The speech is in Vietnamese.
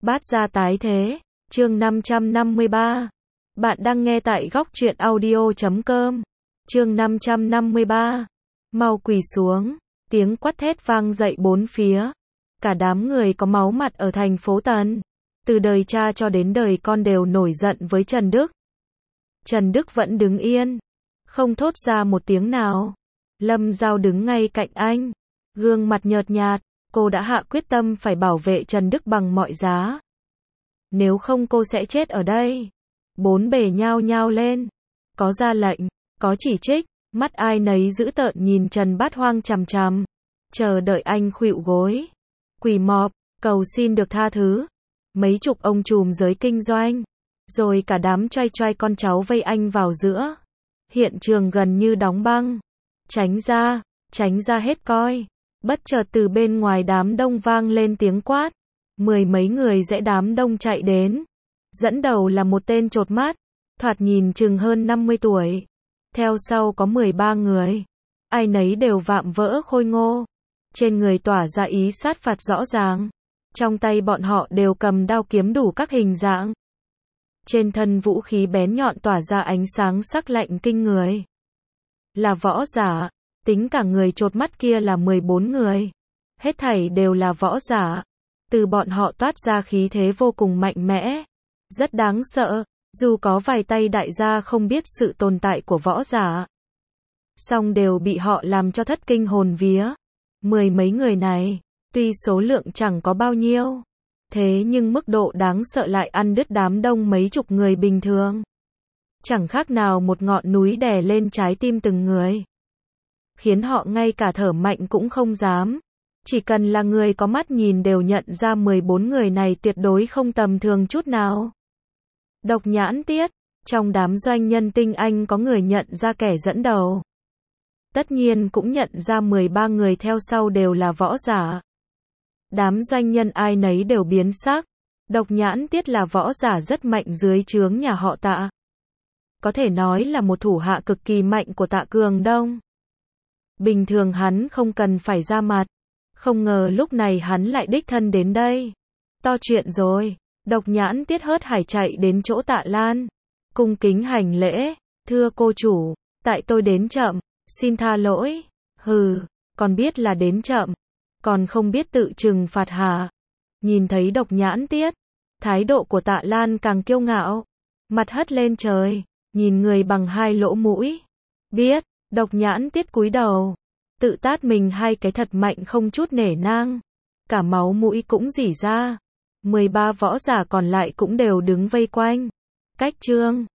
Bát gia tái thế, chương 553. Bạn đang nghe tại góc truyện audio.com. Chương 553. Mau quỳ xuống, tiếng quát thét vang dậy bốn phía. Cả đám người có máu mặt ở thành phố Tần, từ đời cha cho đến đời con đều nổi giận với Trần Đức. Trần Đức vẫn đứng yên, không thốt ra một tiếng nào. Lâm Giao đứng ngay cạnh anh, gương mặt nhợt nhạt, cô đã hạ quyết tâm phải bảo vệ Trần Đức bằng mọi giá. Nếu không cô sẽ chết ở đây. Bốn bề nhao nhao lên, có ra lệnh, có chỉ trích, mắt ai nấy dữ tợn nhìn Trần Bát Hoang chằm chằm, chờ đợi anh khuỵu gối, quỳ mọp, cầu xin được tha thứ. Mấy chục ông trùm giới kinh doanh, rồi cả đám trai trai con cháu vây anh vào giữa. Hiện trường gần như đóng băng. Tránh ra hết coi. Bất chợt từ bên ngoài đám đông vang lên tiếng quát. Mười mấy người dãy đám đông chạy đến. Dẫn đầu là một tên chột mắt, thoạt nhìn chừng hơn 50 tuổi. Theo sau có 13 người. Ai nấy đều vạm vỡ khôi ngô. Trên người tỏa ra ý sát phạt rõ ràng. Trong tay bọn họ đều cầm đao kiếm đủ các hình dạng. Trên thân vũ khí bén nhọn tỏa ra ánh sáng sắc lạnh kinh người. Là võ giả, tính cả người chột mắt kia là 14 người. Hết thảy đều là võ giả. Từ bọn họ toát ra khí thế vô cùng mạnh mẽ. Rất đáng sợ, dù có vài tay đại gia không biết sự tồn tại của võ giả. Song đều bị họ làm cho thất kinh hồn vía. Mười mấy người này, tuy số lượng chẳng có bao nhiêu, thế nhưng mức độ đáng sợ lại ăn đứt đám đông mấy chục người bình thường. Chẳng khác nào một ngọn núi đè lên trái tim từng người. Khiến họ ngay cả thở mạnh cũng không dám. Chỉ cần là người có mắt nhìn đều nhận ra 14 người này tuyệt đối không tầm thường chút nào. Độc Nhãn Tiết, trong đám doanh nhân tinh anh có người nhận ra kẻ dẫn đầu. Tất nhiên cũng nhận ra 13 người theo sau đều là võ giả. Đám doanh nhân ai nấy đều biến sắc. Độc Nhãn Tiết là võ giả rất mạnh dưới trướng nhà họ Tạ. Có thể nói là một thủ hạ cực kỳ mạnh của Tạ Cường Đông. Bình thường hắn không cần phải ra mặt. Không ngờ lúc này hắn lại đích thân đến đây. To chuyện rồi. Độc Nhãn Tiết hớt hải chạy đến chỗ Tạ Lan. Cung kính hành lễ. Thưa cô chủ, tại tôi đến chậm, xin tha lỗi. Hừ, còn biết là đến chậm, còn không biết tự trừng phạt hả? Nhìn thấy Độc Nhãn Tiết, thái độ của Tạ Lan càng kiêu ngạo. Mặt hất lên trời, nhìn người bằng hai lỗ mũi. Biết, Độc Nhãn Tiết cúi đầu. Tự tát mình hai cái thật mạnh không chút nể nang. Cả máu mũi cũng rỉ ra. 13 võ giả còn lại cũng đều đứng vây quanh. Cách trương,